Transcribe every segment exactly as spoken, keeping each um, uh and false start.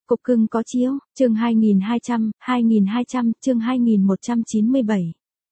Cục cưng có chiếu, chương hai nghìn hai trăm, hai nghìn hai trăm, chương hai nghìn một trăm chín mươi bảy.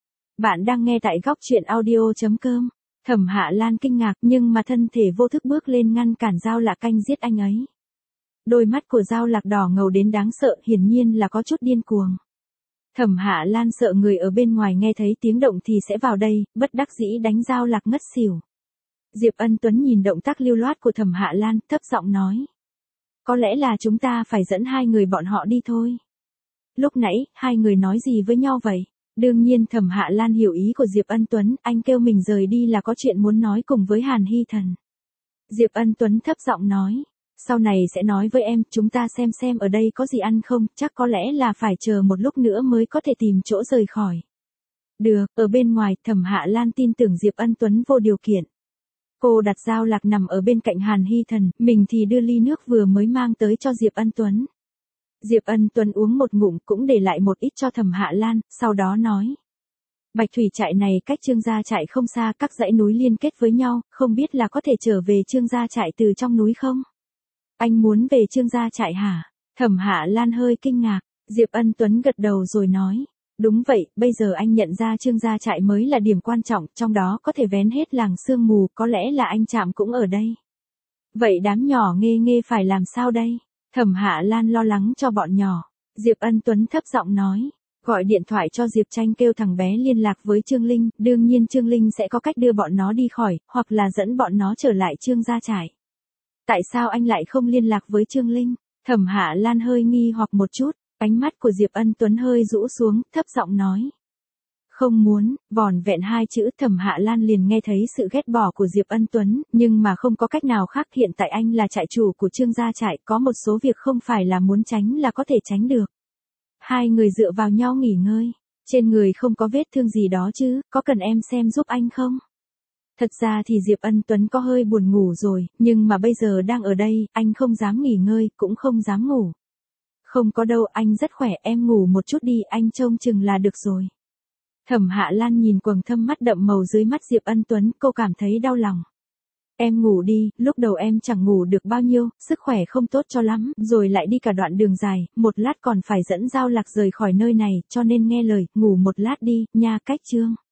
Bạn đang nghe tại góc truyện audio chấm com. Thẩm Hạ Lan kinh ngạc nhưng mà thân thể vô thức bước lên ngăn cản Giao Lạc canh giết anh ấy. Đôi mắt của Giao Lạc đỏ ngầu đến đáng sợ, hiển nhiên là có chút điên cuồng. Thẩm Hạ Lan sợ người ở bên ngoài nghe thấy tiếng động thì sẽ vào đây, bất đắc dĩ đánh Giao Lạc ngất xỉu. Diệp Ân Tuấn nhìn động tác lưu loát của Thẩm Hạ Lan, thấp giọng nói. Có lẽ là chúng ta phải dẫn hai người bọn họ đi thôi. Lúc nãy, hai người nói gì với nhau vậy? Đương nhiên Thẩm Hạ Lan hiểu ý của Diệp Ân Tuấn, anh kêu mình rời đi là có chuyện muốn nói cùng với Hàn Hy Thần. Diệp Ân Tuấn thấp giọng nói, sau này sẽ nói với em, chúng ta xem xem ở đây có gì ăn không, chắc có lẽ là phải chờ một lúc nữa mới có thể tìm chỗ rời khỏi. Được, ở bên ngoài, Thẩm Hạ Lan tin tưởng Diệp Ân Tuấn vô điều kiện. Cô đặt Giao Lạc nằm ở bên cạnh Hàn Hy Thần, mình thì đưa ly nước vừa mới mang tới cho Diệp Ân Tuấn. Diệp Ân Tuấn uống một ngụm cũng để lại một ít cho Thẩm Hạ Lan, sau đó nói. Bạch Thủy trại này cách Trương Gia trại không xa, các dãy núi liên kết với nhau, không biết là có thể trở về Trương Gia trại từ trong núi không? Anh muốn về Trương Gia trại hả? Thẩm Hạ Lan hơi kinh ngạc, Diệp Ân Tuấn gật đầu rồi nói. Đúng vậy, bây giờ anh nhận ra Trương Gia trại mới là điểm quan trọng, trong đó có thể vén hết làng sương mù, có lẽ là anh Trạm cũng ở đây. Vậy đám nhỏ Nghê Nghê phải làm sao đây? Thẩm Hạ Lan lo lắng cho bọn nhỏ. Diệp Ân Tuấn thấp giọng nói, gọi điện thoại cho Diệp Tranh kêu thằng bé liên lạc với Trương Linh, đương nhiên Trương Linh sẽ có cách đưa bọn nó đi khỏi, hoặc là dẫn bọn nó trở lại Trương Gia trại. Tại sao anh lại không liên lạc với Trương Linh? Thẩm Hạ Lan hơi nghi hoặc một chút. Ánh mắt của Diệp Ân Tuấn hơi rũ xuống, thấp giọng nói. Không muốn, vỏn vẹn hai chữ Thẩm Hạ Lan liền nghe thấy sự ghét bỏ của Diệp Ân Tuấn, nhưng mà không có cách nào khác, hiện tại anh là trại chủ của Trương Gia trại, có một số việc không phải là muốn tránh là có thể tránh được. Hai người dựa vào nhau nghỉ ngơi, trên người không có vết thương gì đó chứ, có cần em xem giúp anh không? Thật ra thì Diệp Ân Tuấn có hơi buồn ngủ rồi, nhưng mà bây giờ đang ở đây, anh không dám nghỉ ngơi, cũng không dám ngủ. Không có đâu, anh rất khỏe, em ngủ một chút đi, anh trông chừng là được rồi. Thẩm Hạ Lan nhìn quầng thâm mắt đậm màu dưới mắt Diệp Ân Tuấn, cô cảm thấy đau lòng. Em ngủ đi, lúc đầu em chẳng ngủ được bao nhiêu, sức khỏe không tốt cho lắm, rồi lại đi cả đoạn đường dài, một lát còn phải dẫn Giao Lạc rời khỏi nơi này, cho nên nghe lời, ngủ một lát đi, nha, cách Trương.